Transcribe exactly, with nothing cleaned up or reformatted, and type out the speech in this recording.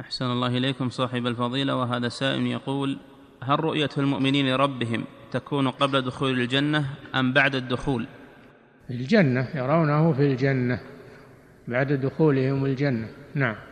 أحسن الله إليكم صاحب الفضيلة. وهذا سائل يقول: هل رؤية المؤمنين لربهم تكون قبل دخول الجنة أم بعد الدخول؟ في الجنة، يرونه في الجنة بعد دخولهم الجنة. نعم.